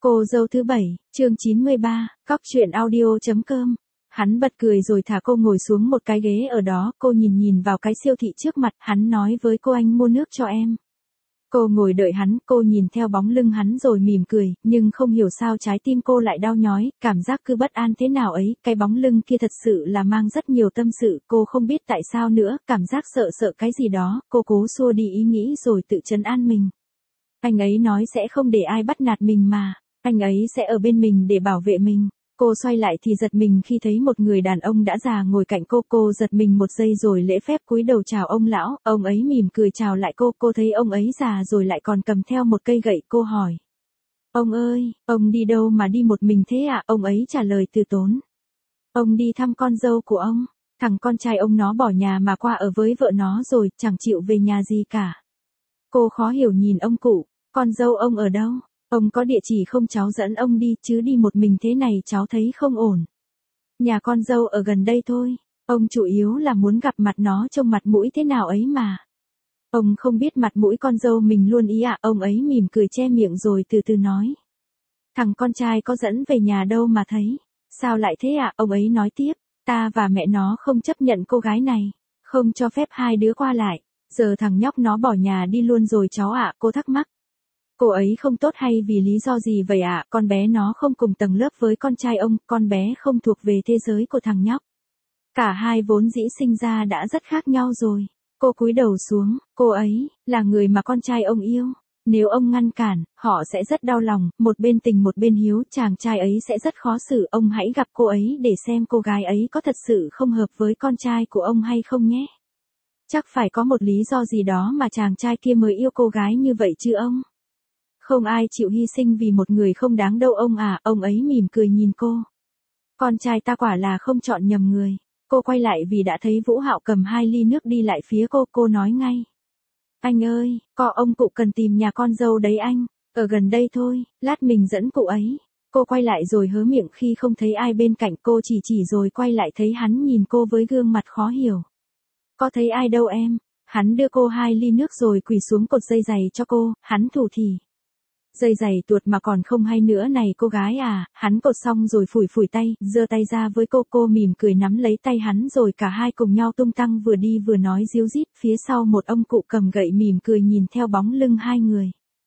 Cô dâu thứ 7, chương 93, cóc truyện audio.com. Hắn bật cười rồi thả cô ngồi xuống một cái ghế ở đó, cô nhìn vào cái siêu thị trước mặt, hắn nói với cô anh mua nước cho em. Cô ngồi đợi hắn, cô nhìn theo bóng lưng hắn rồi mỉm cười, nhưng không hiểu sao trái tim cô lại đau nhói, cảm giác cứ bất an thế nào ấy, cái bóng lưng kia thật sự là mang rất nhiều tâm sự, cô không biết tại sao nữa, cảm giác sợ cái gì đó, cô cố xua đi ý nghĩ rồi tự trấn an mình. Anh ấy nói sẽ không để ai bắt nạt mình mà. Anh ấy sẽ ở bên mình để bảo vệ mình. Cô xoay lại thì giật mình khi thấy một người đàn ông đã già ngồi cạnh cô giật mình một giây rồi lễ phép cúi đầu chào ông lão, ông ấy mỉm cười chào lại cô thấy ông ấy già rồi lại còn cầm theo một cây gậy, cô hỏi. Ông ơi, ông đi đâu mà đi một mình thế ạ? Ông ấy trả lời từ tốn. Ông đi thăm con dâu của ông, thằng con trai ông nó bỏ nhà mà qua ở với vợ nó rồi, chẳng chịu về nhà gì cả. Cô khó hiểu nhìn ông cụ, con dâu ông ở đâu? Ông có địa chỉ không cháu dẫn ông đi, chứ đi một mình thế này cháu thấy không ổn. Nhà con dâu ở gần đây thôi, ông chủ yếu là muốn gặp mặt nó trông mặt mũi thế nào ấy mà. Ông không biết mặt mũi con dâu mình luôn ý ạ, ông ấy mỉm cười che miệng rồi từ từ nói. Thằng con trai có dẫn về nhà đâu mà thấy, sao lại thế ạ, ông ấy nói tiếp, ta và mẹ nó không chấp nhận cô gái này, không cho phép hai đứa qua lại, giờ thằng nhóc nó bỏ nhà đi luôn rồi cháu ạ, cô thắc mắc. Cô ấy không tốt hay vì lý do gì vậy ạ? Con bé nó không cùng tầng lớp với con trai ông, con bé không thuộc về thế giới của thằng nhóc. Cả hai vốn dĩ sinh ra đã rất khác nhau rồi. Cô cúi đầu xuống, cô ấy là người mà con trai ông yêu. Nếu ông ngăn cản, họ sẽ rất đau lòng, một bên tình một bên hiếu, chàng trai ấy sẽ rất khó xử. Ông hãy gặp cô ấy để xem cô gái ấy có thật sự không hợp với con trai của ông hay không nhé. Chắc phải có một lý do gì đó mà chàng trai kia mới yêu cô gái như vậy chứ ông. Không ai chịu hy sinh vì một người không đáng đâu ông à, ông ấy mỉm cười nhìn cô. Con trai ta quả là không chọn nhầm người. Cô quay lại vì đã thấy Vũ Hạo cầm 2 ly nước đi lại phía cô nói ngay. Anh ơi, có ông cụ cần tìm nhà con dâu đấy anh, ở gần đây thôi, lát mình dẫn cụ ấy. Cô quay lại rồi hớ miệng khi không thấy ai bên cạnh, cô chỉ rồi quay lại thấy hắn nhìn cô với gương mặt khó hiểu. Có thấy ai đâu em, hắn đưa cô 2 ly nước rồi quỳ xuống cột dây giày cho cô, hắn thủ thỉ. Dây giày tuột mà còn không hay nữa này cô gái à, hắn cột xong rồi phủi tay, giơ tay ra với cô mỉm cười nắm lấy tay hắn rồi cả hai cùng nhau tung tăng vừa đi vừa nói ríu rít, phía sau một ông cụ cầm gậy mỉm cười nhìn theo bóng lưng hai người.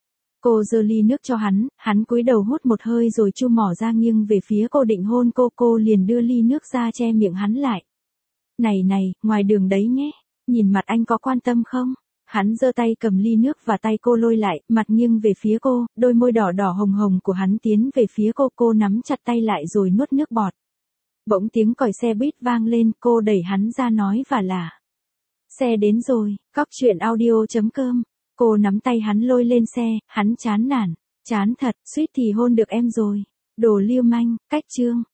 Cô giơ ly nước cho hắn cúi đầu hút một hơi rồi chu mỏ ra nghiêng về phía cô định hôn cô liền đưa ly nước ra che miệng hắn lại. Này, ngoài đường đấy nhé, nhìn mặt anh có quan tâm không? Hắn giơ tay cầm ly nước và tay cô lôi lại, mặt nghiêng về phía cô, đôi môi đỏ hồng của hắn tiến về phía cô nắm chặt tay lại rồi nuốt nước bọt. Bỗng tiếng còi xe buýt vang lên, cô đẩy hắn ra nói và là. Xe đến rồi, cóc truyện audio.com. Cô nắm tay hắn lôi lên xe, hắn chán nản. Chán thật, suýt thì hôn được em rồi. Đồ lưu manh, cách chương.